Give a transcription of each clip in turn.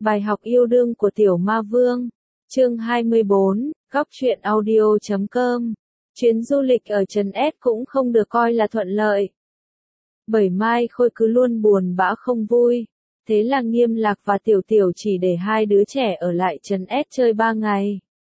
Bài học yêu đương của Tiểu Ma Vương. Chương 24, góc truyện audio.com. Chuyến du lịch ở Trấn S cũng không được coi là thuận lợi. Bởi Mai Khôi cứ luôn buồn bã không vui. Thế là Nghiêm Lạc và Tiểu Tiểu chỉ để hai đứa trẻ ở lại Trấn S chơi 3 ngày.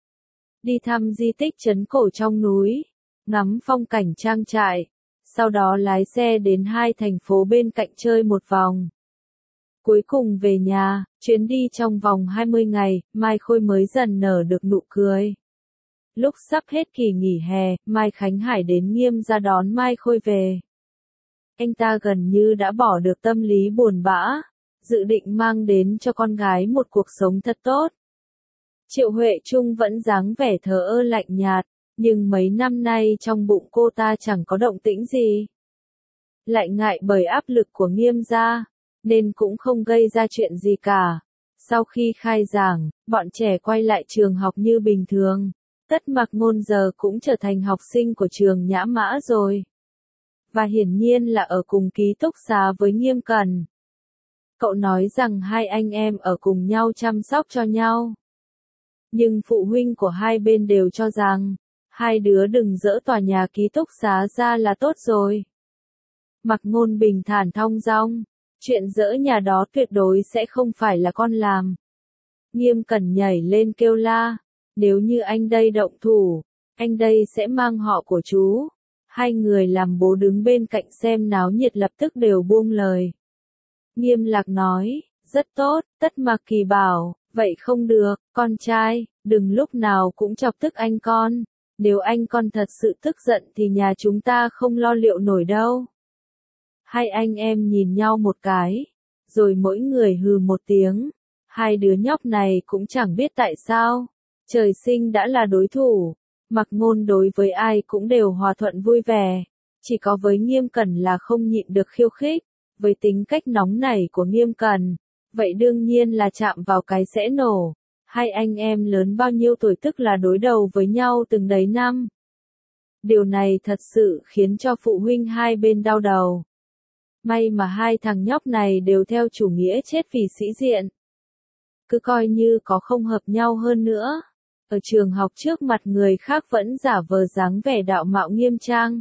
Đi thăm di tích trấn cổ trong núi, ngắm phong cảnh trang trại, sau đó lái xe đến hai thành phố bên cạnh chơi một vòng. Cuối cùng về nhà, chuyến đi trong vòng 20 ngày, Mai Khôi mới dần nở được nụ cười. Lúc sắp hết kỳ nghỉ hè, Mai Khánh Hải đến Nghiêm ra đón Mai Khôi về. Anh ta gần như đã bỏ được tâm lý buồn bã, dự định mang đến cho con gái một cuộc sống thật tốt. Triệu Huệ Trung vẫn dáng vẻ thờ ơ lạnh nhạt, nhưng mấy năm nay trong bụng cô ta chẳng có động tĩnh gì. Lại ngại bởi áp lực của Nghiêm gia, nên cũng không gây ra chuyện gì cả. Sau khi khai giảng, bọn trẻ quay lại trường học như bình thường. Tất Mặc Ngôn giờ cũng trở thành học sinh của trường Nhã Mã rồi. Và hiển nhiên là ở cùng ký túc xá với Nghiêm Cẩn. Cậu nói rằng hai anh em ở cùng nhau chăm sóc cho nhau. Nhưng phụ huynh của hai bên đều cho rằng, hai đứa đừng dỡ tòa nhà ký túc xá ra là tốt rồi. Mặc Ngôn bình thản thong dong, chuyện dỡ nhà đó tuyệt đối sẽ không phải là con làm. Nghiêm Cẩn nhảy lên kêu la, nếu như anh đây động thủ, anh đây sẽ mang họ của chú. Hai người làm bố đứng bên cạnh xem náo nhiệt lập tức đều buông lời. Nghiêm Lạc nói, rất tốt. Tất Mặc Kỳ bảo, vậy không được, con trai, đừng lúc nào cũng chọc tức anh con. Nếu anh con thật sự tức giận thì nhà chúng ta không lo liệu nổi đâu. Hai anh em nhìn nhau một cái, rồi mỗi người hừ một tiếng. Hai đứa nhóc này cũng chẳng biết tại sao, trời sinh đã là đối thủ. Mặc Ngôn đối với ai cũng đều hòa thuận vui vẻ, chỉ có với Nghiêm Cẩn là không nhịn được khiêu khích. Với tính cách nóng nảy của Nghiêm Cẩn, vậy đương nhiên là chạm vào cái sẽ nổ. Hai anh em lớn bao nhiêu tuổi tức là đối đầu với nhau từng đấy năm. Điều này thật sự khiến cho phụ huynh hai bên đau đầu. May mà hai thằng nhóc này đều theo chủ nghĩa chết vì sĩ diện. Cứ coi như có không hợp nhau hơn nữa, ở trường học trước mặt người khác vẫn giả vờ dáng vẻ đạo mạo nghiêm trang.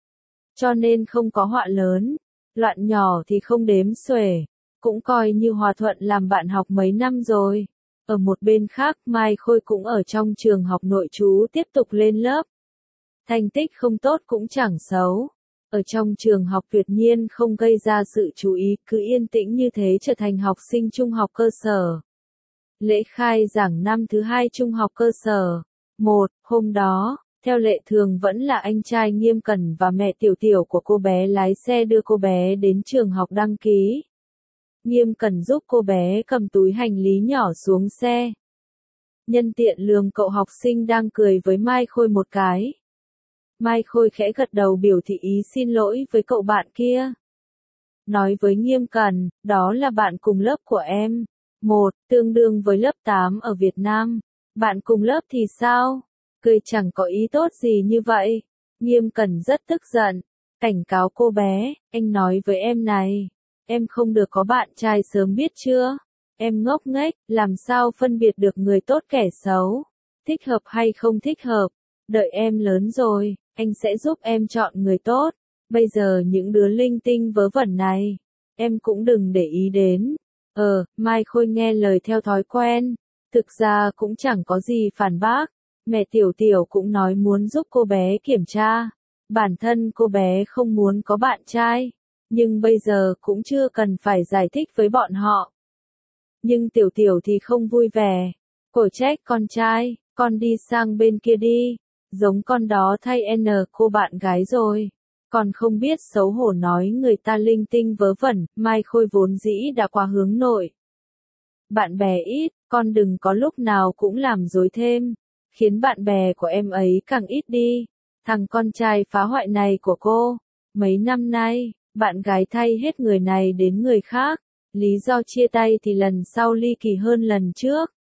Cho nên không có họa lớn, loạn nhỏ thì không đếm xuể, cũng coi như hòa thuận làm bạn học mấy năm rồi. Ở một bên khác, Mai Khôi cũng ở trong trường học nội trú tiếp tục lên lớp. Thành tích không tốt cũng chẳng xấu. Ở trong trường học tuyệt nhiên không gây ra sự chú ý, cứ yên tĩnh như thế trở thành học sinh trung học cơ sở. Lễ khai giảng năm thứ 2 trung học cơ sở. Hôm đó, theo lệ thường vẫn là anh trai Nghiêm Cẩn và mẹ Tiểu Tiểu của cô bé lái xe đưa cô bé đến trường học đăng ký. Nghiêm Cẩn giúp cô bé cầm túi hành lý nhỏ xuống xe. Nhân tiện lườm cậu học sinh đang cười với Mai Khôi một cái. Mai Khôi khẽ gật đầu biểu thị ý xin lỗi với cậu bạn kia. Nói với Nghiêm Cẩn, đó là bạn cùng lớp của em. Tương đương với lớp 8 ở Việt Nam. Bạn cùng lớp thì sao? Cười chẳng có ý tốt gì như vậy. Nghiêm Cẩn rất tức giận. Cảnh cáo cô bé, anh nói với em này. Em không được có bạn trai sớm biết chưa? Em ngốc nghếch, làm sao phân biệt được người tốt kẻ xấu? Thích hợp hay không thích hợp? Đợi em lớn rồi, anh sẽ giúp em chọn người tốt. Bây giờ những đứa linh tinh vớ vẩn này, em cũng đừng để ý đến. Mai Khôi nghe lời theo thói quen. Thực ra cũng chẳng có gì phản bác. Mẹ Tiểu Tiểu cũng nói muốn giúp cô bé kiểm tra. Bản thân cô bé không muốn có bạn trai. Nhưng bây giờ cũng chưa cần phải giải thích với bọn họ. Nhưng Tiểu Tiểu thì không vui vẻ. Cổ trách con trai, con đi sang bên kia đi. Giống con đó thay cô bạn gái rồi. Còn không biết xấu hổ nói người ta linh tinh vớ vẩn. Mai Khôi vốn dĩ đã quá hướng nội. Bạn bè ít, con đừng có lúc nào cũng làm dối thêm. Khiến bạn bè của em ấy càng ít đi. Thằng con trai phá hoại này của cô. Mấy năm nay, bạn gái thay hết người này đến người khác. Lý do chia tay thì lần sau ly kỳ hơn lần trước.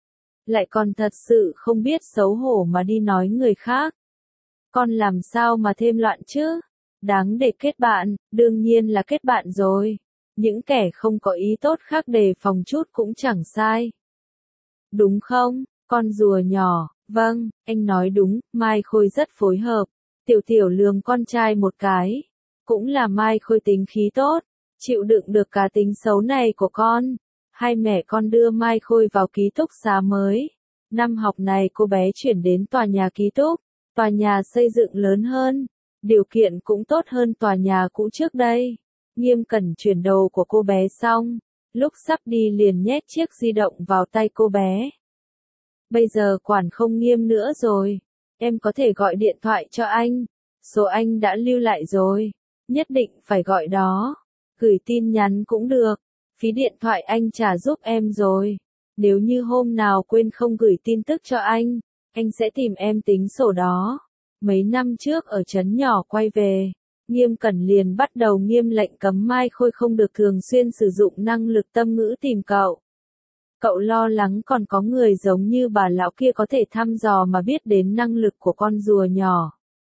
Lại còn thật sự không biết xấu hổ mà đi nói người khác. Con làm sao mà thêm loạn chứ? Đáng để kết bạn, đương nhiên là kết bạn rồi. Những kẻ không có ý tốt khác đề phòng chút cũng chẳng sai. Đúng không, con rùa nhỏ, vâng, anh nói đúng, Mai Khôi rất phối hợp. Tiểu Tiểu lườm con trai một cái. Cũng là Mai Khôi tính khí tốt, chịu đựng được cá tính xấu này của con. Hai mẹ con đưa Mai Khôi vào ký túc xá mới. Năm học này cô bé chuyển đến tòa nhà ký túc, tòa nhà xây dựng lớn hơn, điều kiện cũng tốt hơn tòa nhà cũ trước đây. Nghiêm Cẩn chuyển đồ của cô bé xong, lúc sắp đi liền nhét chiếc di động vào tay cô bé. Bây giờ quản không Nghiêm nữa rồi, em có thể gọi điện thoại cho anh, số anh đã lưu lại rồi, nhất định phải gọi đó, gửi tin nhắn cũng được, phí điện thoại anh trả giúp em rồi. Nếu như hôm nào quên không gửi tin tức cho anh sẽ tìm em tính sổ đó. Mấy năm trước ở trấn nhỏ quay về, Nghiêm Cẩn liền bắt đầu nghiêm lệnh cấm Mai Khôi không được thường xuyên sử dụng năng lực tâm ngữ tìm cậu. Cậu lo lắng còn có người giống như bà lão kia có thể thăm dò mà biết đến năng lực của con rùa nhỏ.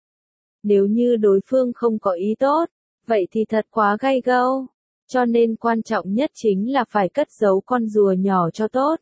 Nếu như đối phương không có ý tốt, vậy thì thật quá gay gâu. Cho nên quan trọng nhất chính là phải cất giấu con rùa nhỏ cho tốt.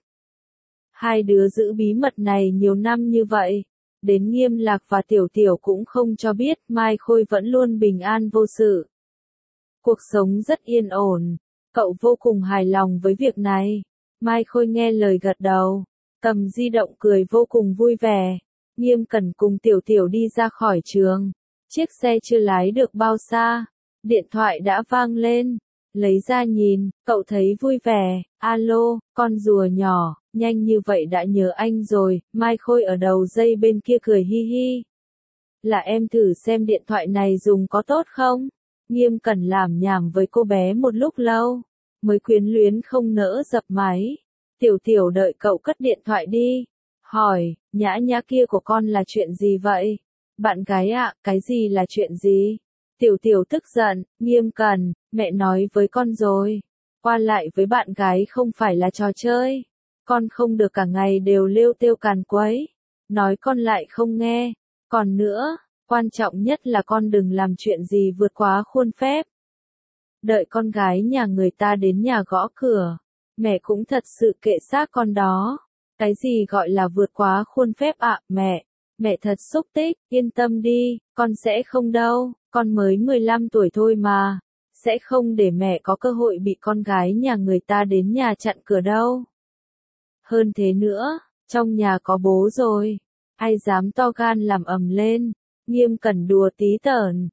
Hai đứa giữ bí mật này nhiều năm như vậy, đến Nghiêm Lạc và Tiểu Tiểu cũng không cho biết Mai Khôi vẫn luôn bình an vô sự. Cuộc sống rất yên ổn, cậu vô cùng hài lòng với việc này. Mai Khôi nghe lời gật đầu, cầm di động cười vô cùng vui vẻ. Nghiêm Cẩn cùng Tiểu Tiểu đi ra khỏi trường. Chiếc xe chưa lái được bao xa, điện thoại đã vang lên. Lấy ra nhìn, cậu thấy vui vẻ. Alo, con rùa nhỏ, nhanh như vậy đã nhớ anh rồi. Mai Khôi ở đầu dây bên kia cười hi hi. Là em thử xem điện thoại này dùng có tốt không? Nghiêm Cẩn làm nhảm với cô bé một lúc lâu, mới quyến luyến không nỡ dập máy. Tiểu Tiểu đợi cậu cất điện thoại đi, hỏi, nhã nhã kia của con là chuyện gì vậy? Bạn gái ạ, cái gì là chuyện gì? Tiểu Tiểu tức giận, Nghiêm Cẩn, mẹ nói với con rồi, qua lại với bạn gái không phải là trò chơi. Con không được cả ngày đều lêu têu càn quấy, nói con lại không nghe. Còn nữa, quan trọng nhất là con đừng làm chuyện gì vượt quá khuôn phép. Đợi con gái nhà người ta đến nhà gõ cửa, mẹ cũng thật sự kệ xác con đó. Cái gì gọi là vượt quá khuôn phép ạ, mẹ thật xúc tích, yên tâm đi, con sẽ không đâu, con mới 15 tuổi thôi mà, sẽ không để mẹ có cơ hội bị con gái nhà người ta đến nhà chặn cửa đâu. Hơn thế nữa, trong nhà có bố rồi, ai dám to gan làm ầm lên. Nghiêm Cẩn đùa tí tởn,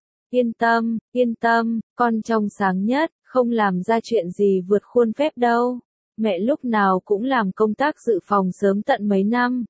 yên tâm, con trong sáng nhất, không làm ra chuyện gì vượt khuôn phép đâu. Mẹ lúc nào cũng làm công tác dự phòng sớm tận mấy năm.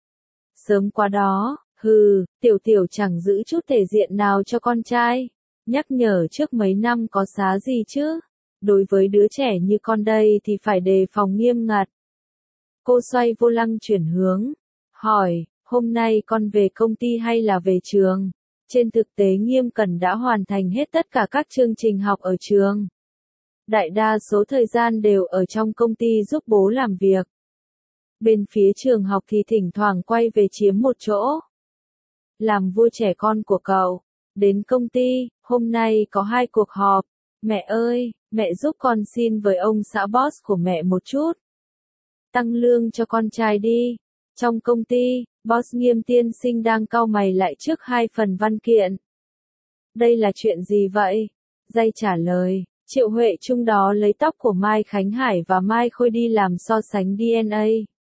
Sớm quá đó, Tiểu Tiểu chẳng giữ chút thể diện nào cho con trai. Nhắc nhở trước mấy năm có xá gì chứ. Đối với đứa trẻ như con đây thì phải đề phòng nghiêm ngặt. Cô xoay vô lăng chuyển hướng, hỏi, hôm nay con về công ty hay là về trường? Trên thực tế Nghiêm Cẩn đã hoàn thành hết tất cả các chương trình học ở trường. Đại đa số thời gian đều ở trong công ty giúp bố làm việc. Bên phía trường học thì thỉnh thoảng quay về chiếm một chỗ. Làm vui trẻ con của cậu. Đến công ty, hôm nay có 2 cuộc họp. Mẹ ơi, mẹ giúp con xin với ông xã boss của mẹ một chút. Tăng lương cho con trai đi. Trong công ty, boss Nghiêm tiên sinh đang cau mày lại trước 2 phần văn kiện. Đây là chuyện gì vậy? Dây trả lời, Triệu Huệ Trung đó lấy tóc của Mai Khánh Hải và Mai Khôi đi làm so sánh DNA.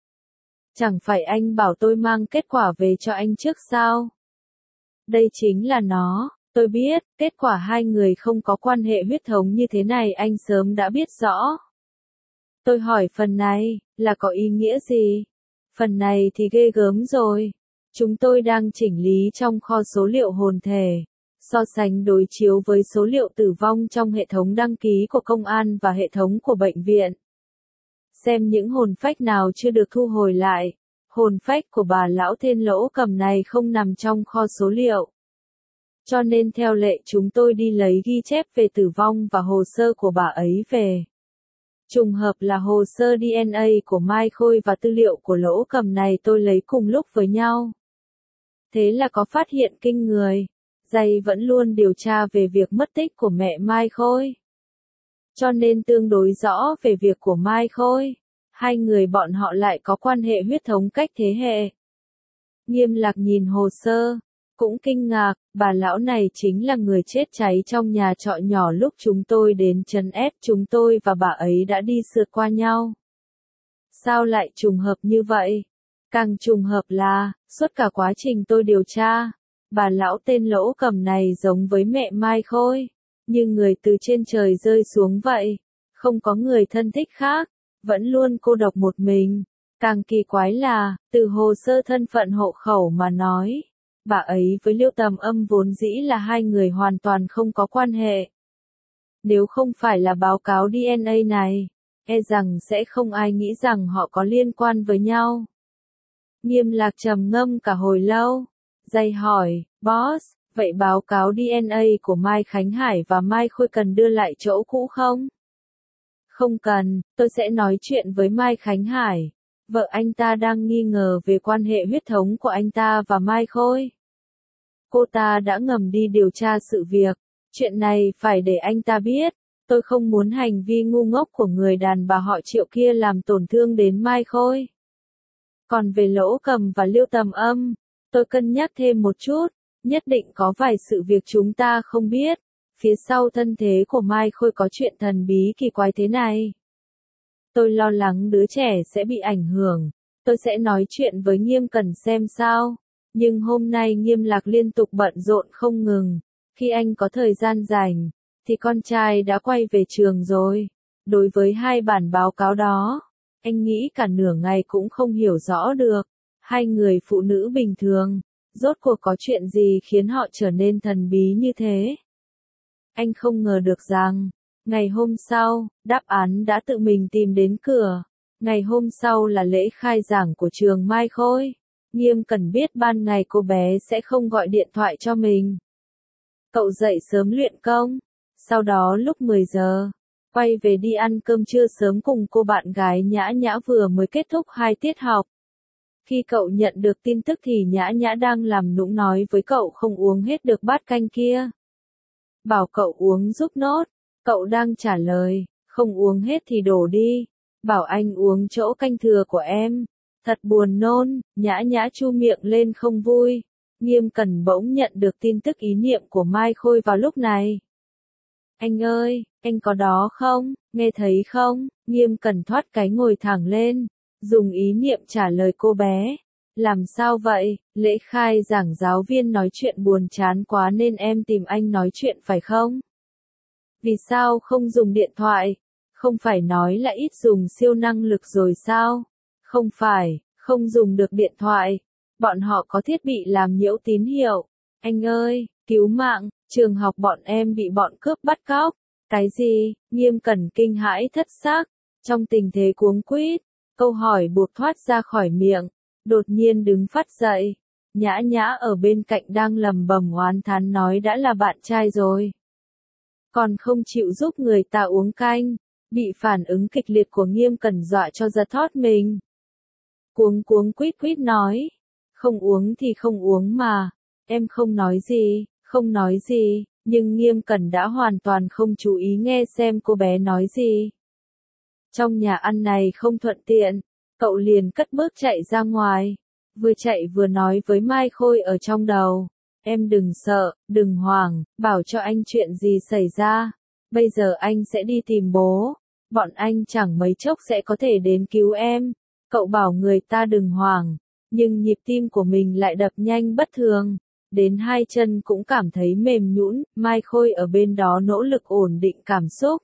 Chẳng phải anh bảo tôi mang kết quả về cho anh trước sao? Đây chính là nó, tôi biết, kết quả hai người không có quan hệ huyết thống như thế này anh sớm đã biết rõ. Tôi hỏi phần này, là có ý nghĩa gì? Phần này thì ghê gớm rồi. Chúng tôi đang chỉnh lý trong kho số liệu hồn thể, so sánh đối chiếu với số liệu tử vong trong hệ thống đăng ký của công an và hệ thống của bệnh viện. Xem những hồn phách nào chưa được thu hồi lại. Hồn phách của bà lão tên Lỗ Cầm này không nằm trong kho số liệu. Cho nên theo lệ chúng tôi đi lấy ghi chép về tử vong và hồ sơ của bà ấy về. Trùng hợp là hồ sơ DNA của Mai Khôi và tư liệu của Lỗ Cầm này tôi lấy cùng lúc với nhau. Thế là có phát hiện kinh người. Dày vẫn luôn điều tra về việc mất tích của mẹ Mai Khôi. cho nên tương đối rõ về việc của Mai Khôi. Hai người bọn họ lại có quan hệ huyết thống cách thế hệ. Nghiêm Lạc nhìn hồ sơ, cũng kinh ngạc, bà lão này chính là người chết cháy trong nhà trọ nhỏ lúc chúng tôi đến trấn S, chúng tôi và bà ấy đã đi sượt qua nhau. Sao lại trùng hợp như vậy? Càng trùng hợp là, suốt cả quá trình tôi điều tra, bà lão tên Lỗ Cầm này giống với mẹ Mai Khôi, như người từ trên trời rơi xuống vậy, không có người thân thích khác, vẫn luôn cô độc một mình. Càng kỳ quái là, từ hồ sơ thân phận hộ khẩu mà nói, bà ấy với Liêu Tầm Âm vốn dĩ là hai người hoàn toàn không có quan hệ. Nếu không phải là báo cáo DNA này, e rằng sẽ không ai nghĩ rằng họ có liên quan với nhau. Nghiêm Lạc trầm ngâm cả hồi lâu, dây hỏi, boss, vậy báo cáo DNA của Mai Khánh Hải và Mai Khôi cần đưa lại chỗ cũ không? Không cần, tôi sẽ nói chuyện với Mai Khánh Hải. Vợ anh ta đang nghi ngờ về quan hệ huyết thống của anh ta và Mai Khôi. Cô ta đã ngầm đi điều tra sự việc, chuyện này phải để anh ta biết. Tôi không muốn hành vi ngu ngốc của người đàn bà họ Triệu kia làm tổn thương đến Mai Khôi. Còn về Lỗ Cầm và Liêu Tầm Âm, tôi cân nhắc thêm một chút, nhất định có vài sự việc chúng ta không biết. Phía sau thân thế của Mai Khôi có chuyện thần bí kỳ quái thế này. Tôi lo lắng đứa trẻ sẽ bị ảnh hưởng, tôi sẽ nói chuyện với Nghiêm Cẩn xem sao. Nhưng hôm nay Nghiêm Lạc liên tục bận rộn không ngừng, khi anh có thời gian rảnh, thì con trai đã quay về trường rồi. Đối với hai bản báo cáo đó, anh nghĩ cả nửa ngày cũng không hiểu rõ được. Hai người phụ nữ bình thường, rốt cuộc có chuyện gì khiến họ trở nên thần bí như thế? Anh không ngờ được rằng, ngày hôm sau, đáp án đã tự mình tìm đến cửa. Ngày hôm sau là lễ khai giảng của trường Mai Khôi. Nghiêm Cẩn biết ban ngày cô bé sẽ không gọi điện thoại cho mình. Cậu dậy sớm luyện công, sau đó lúc 10 giờ, quay về đi ăn cơm trưa sớm cùng cô bạn gái Nhã Nhã vừa mới kết thúc 2 tiết học. Khi cậu nhận được tin tức thì Nhã Nhã đang làm nũng nói với cậu không uống hết được bát canh kia. Bảo cậu uống giúp nốt, cậu đang trả lời, không uống hết thì đổ đi, bảo anh uống chỗ canh thừa của em. Thật buồn nôn, Nhã Nhã chu miệng lên không vui. Nghiêm Cẩn bỗng nhận được tin tức ý niệm của Mai Khôi vào lúc này. Anh ơi, anh có đó không, nghe thấy không? Nghiêm Cẩn thoát cái ngồi thẳng lên, dùng ý niệm trả lời cô bé. Làm sao vậy, lễ khai giảng giáo viên nói chuyện buồn chán quá nên em tìm anh nói chuyện phải không? Vì sao không dùng điện thoại? Không phải nói là ít dùng siêu năng lực rồi sao? Không phải, không dùng được điện thoại. Bọn họ có thiết bị làm nhiễu tín hiệu. Anh ơi, cứu mạng, trường học bọn em bị bọn cướp bắt cóc. Cái gì? Nghiêm Cẩn kinh hãi thất xác. Trong tình thế cuống quýt, câu hỏi buộc thoát ra khỏi miệng. Đột nhiên đứng phát dậy. Nhã Nhã ở bên cạnh đang lầm bầm oán thán nói đã là bạn trai rồi. Còn không chịu giúp người ta uống canh. Bị phản ứng kịch liệt của Nghiêm Cẩn dọa cho giật thót mình. Cuống quýt quýt nói. Không uống thì không uống mà. Em không nói gì, không nói gì. Nhưng Nghiêm Cẩn đã hoàn toàn không chú ý nghe xem cô bé nói gì. Trong nhà ăn này không thuận tiện. Cậu liền cất bước chạy ra ngoài. Vừa chạy vừa nói với Mai Khôi ở trong đầu. Em đừng sợ, đừng hoảng, bảo cho anh chuyện gì xảy ra. Bây giờ anh sẽ đi tìm bố. Bọn anh chẳng mấy chốc sẽ có thể đến cứu em. Cậu bảo người ta đừng hoảng. Nhưng nhịp tim của mình lại đập nhanh bất thường. Đến hai chân cũng cảm thấy mềm nhũn. Mai Khôi ở bên đó nỗ lực ổn định cảm xúc.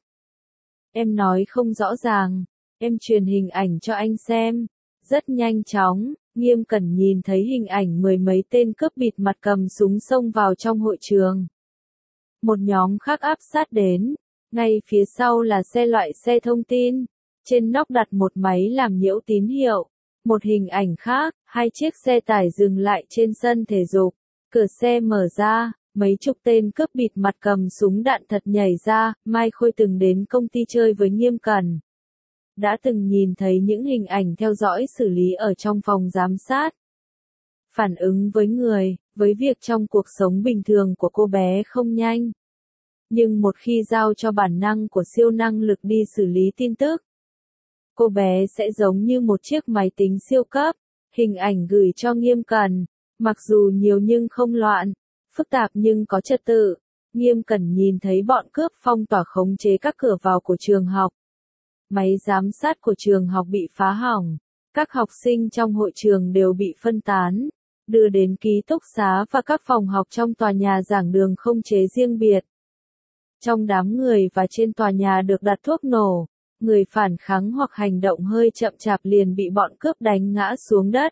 Em nói không rõ ràng. Em truyền hình ảnh cho anh xem. Rất nhanh chóng, Nghiêm Cẩn nhìn thấy hình ảnh mười mấy tên cướp bịt mặt cầm súng xông vào trong hội trường. Một nhóm khác áp sát đến. Ngay phía sau là xe loại xe thông tin. Trên nóc đặt một máy làm nhiễu tín hiệu. Một hình ảnh khác, hai chiếc xe tải dừng lại trên sân thể dục. Cửa xe mở ra, mấy chục tên cướp bịt mặt cầm súng đạn thật nhảy ra. Mai Khôi từng đến công ty chơi với Nghiêm Cẩn. Đã từng nhìn thấy những hình ảnh theo dõi xử lý ở trong phòng giám sát. Phản ứng với người, với việc trong cuộc sống bình thường của cô bé không nhanh. Nhưng một khi giao cho bản năng của siêu năng lực đi xử lý tin tức, cô bé sẽ giống như một chiếc máy tính siêu cấp, hình ảnh gửi cho Nghiêm Cẩn, mặc dù nhiều nhưng không loạn, phức tạp nhưng có trật tự. Nghiêm Cẩn nhìn thấy bọn cướp phong tỏa khống chế các cửa vào của trường học. Máy giám sát của trường học bị phá hỏng, các học sinh trong hội trường đều bị phân tán, đưa đến ký túc xá và các phòng học trong tòa nhà giảng đường không chế riêng biệt. Trong đám người và trên tòa nhà được đặt thuốc nổ, người phản kháng hoặc hành động hơi chậm chạp liền bị bọn cướp đánh ngã xuống đất.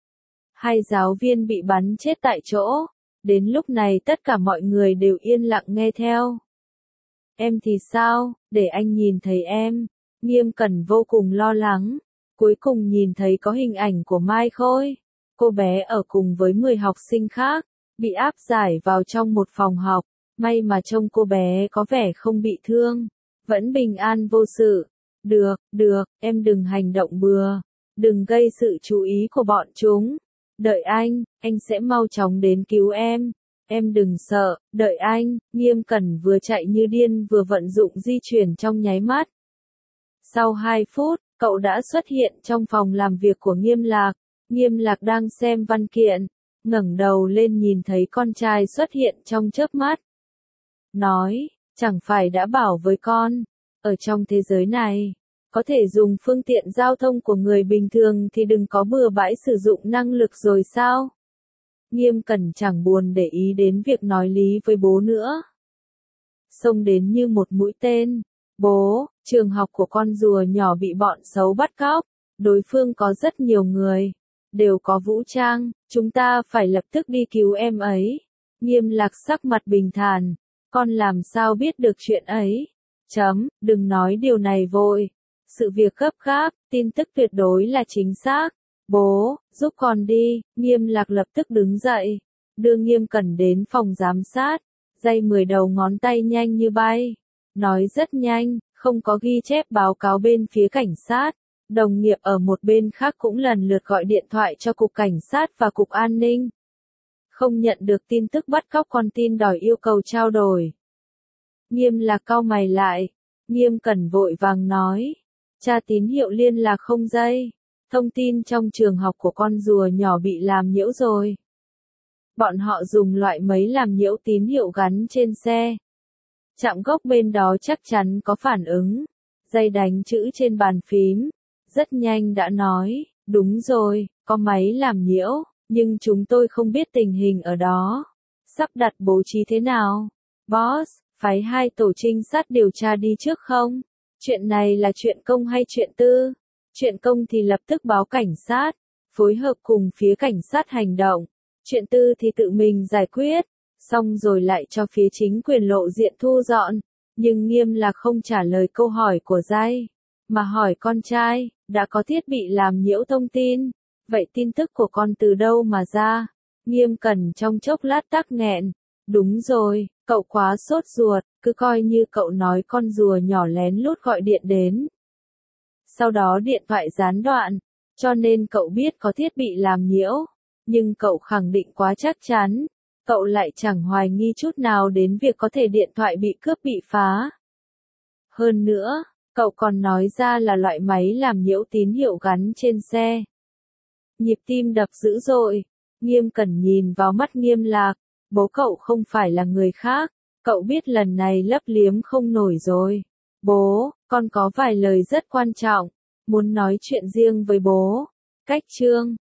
2 giáo viên bị bắn chết tại chỗ, đến lúc này tất cả mọi người đều yên lặng nghe theo. Em thì sao, để anh nhìn thấy em. Nghiêm Cẩn vô cùng lo lắng, cuối cùng nhìn thấy có hình ảnh của Mai Khôi. Cô bé ở cùng với 10 học sinh khác, bị áp giải vào trong một phòng học, may mà trông cô bé có vẻ không bị thương, vẫn bình an vô sự. Được, em đừng hành động bừa, đừng gây sự chú ý của bọn chúng. Đợi anh sẽ mau chóng đến cứu em đừng sợ, đợi anh. Nghiêm Cẩn vừa chạy như điên vừa vận dụng di chuyển trong nháy mắt. Sau 2 phút, cậu đã xuất hiện trong phòng làm việc của Nghiêm Lạc. Nghiêm Lạc đang xem văn kiện, ngẩng đầu lên nhìn thấy con trai xuất hiện trong chớp mắt. Nói, chẳng phải đã bảo với con, ở trong thế giới này, có thể dùng phương tiện giao thông của người bình thường thì đừng có bừa bãi sử dụng năng lực rồi sao? Nghiêm Cẩn chẳng buồn để ý đến việc nói lý với bố nữa. Xông đến như một mũi tên. Bố, trường học của con rùa nhỏ bị bọn xấu bắt cóc, đối phương có rất nhiều người, đều có vũ trang, chúng ta phải lập tức đi cứu em ấy. Nghiêm Lạc sắc mặt bình thản, con làm sao biết được chuyện ấy? Đừng nói điều này vội. Sự việc gấp gáp, tin tức tuyệt đối là chính xác. Bố, giúp con đi. Nghiêm Lạc lập tức đứng dậy, đưa Nghiêm Cẩn đến phòng giám sát, day 10 đầu ngón tay nhanh như bay. Nói rất nhanh, không có ghi chép báo cáo bên phía cảnh sát. Đồng nghiệp ở một bên khác cũng lần lượt gọi điện thoại cho cục cảnh sát và cục an ninh. Không nhận được tin tức bắt cóc con tin đòi yêu cầu trao đổi. Nghiêm Lạc cau mày lại. Nghiêm Cẩn vội vàng nói. Tra tín hiệu liên lạc không dây. Thông tin trong trường học của con rùa nhỏ bị làm nhiễu rồi. Bọn họ dùng loại máy làm nhiễu tín hiệu gắn trên xe. Trạm gốc bên đó chắc chắn có phản ứng. Dây đánh chữ trên bàn phím. Rất nhanh đã nói, đúng rồi, có máy làm nhiễu, nhưng chúng tôi không biết tình hình ở đó. Sắp đặt bố trí thế nào? Boss, phái 2 tổ trinh sát điều tra đi trước không? Chuyện này là chuyện công hay chuyện tư? Chuyện công thì lập tức báo cảnh sát, phối hợp cùng phía cảnh sát hành động. Chuyện tư thì tự mình giải quyết, xong rồi lại cho phía chính quyền lộ diện thu dọn. Nhưng Nghiêm Lạc không trả lời câu hỏi của Giai, mà hỏi con trai, đã có thiết bị làm nhiễu thông tin, vậy tin tức của con từ đâu mà ra? Nghiêm Cẩn trong chốc lát tắc nghẹn, đúng rồi, cậu quá sốt ruột, cứ coi như cậu nói con rùa nhỏ lén lút gọi điện đến. Sau đó điện thoại gián đoạn, cho nên cậu biết có thiết bị làm nhiễu, nhưng cậu khẳng định quá chắc chắn, cậu lại chẳng hoài nghi chút nào đến việc có thể điện thoại bị cướp bị phá. Hơn nữa, cậu còn nói ra là loại máy làm nhiễu tín hiệu gắn trên xe. Nhịp tim đập dữ dội, Nghiêm Cẩn nhìn vào mắt Nghiêm Lạc, bố cậu không phải là người khác, cậu biết lần này lấp liếm không nổi rồi. Bố, con có vài lời rất quan trọng, muốn nói chuyện riêng với bố. Cách chương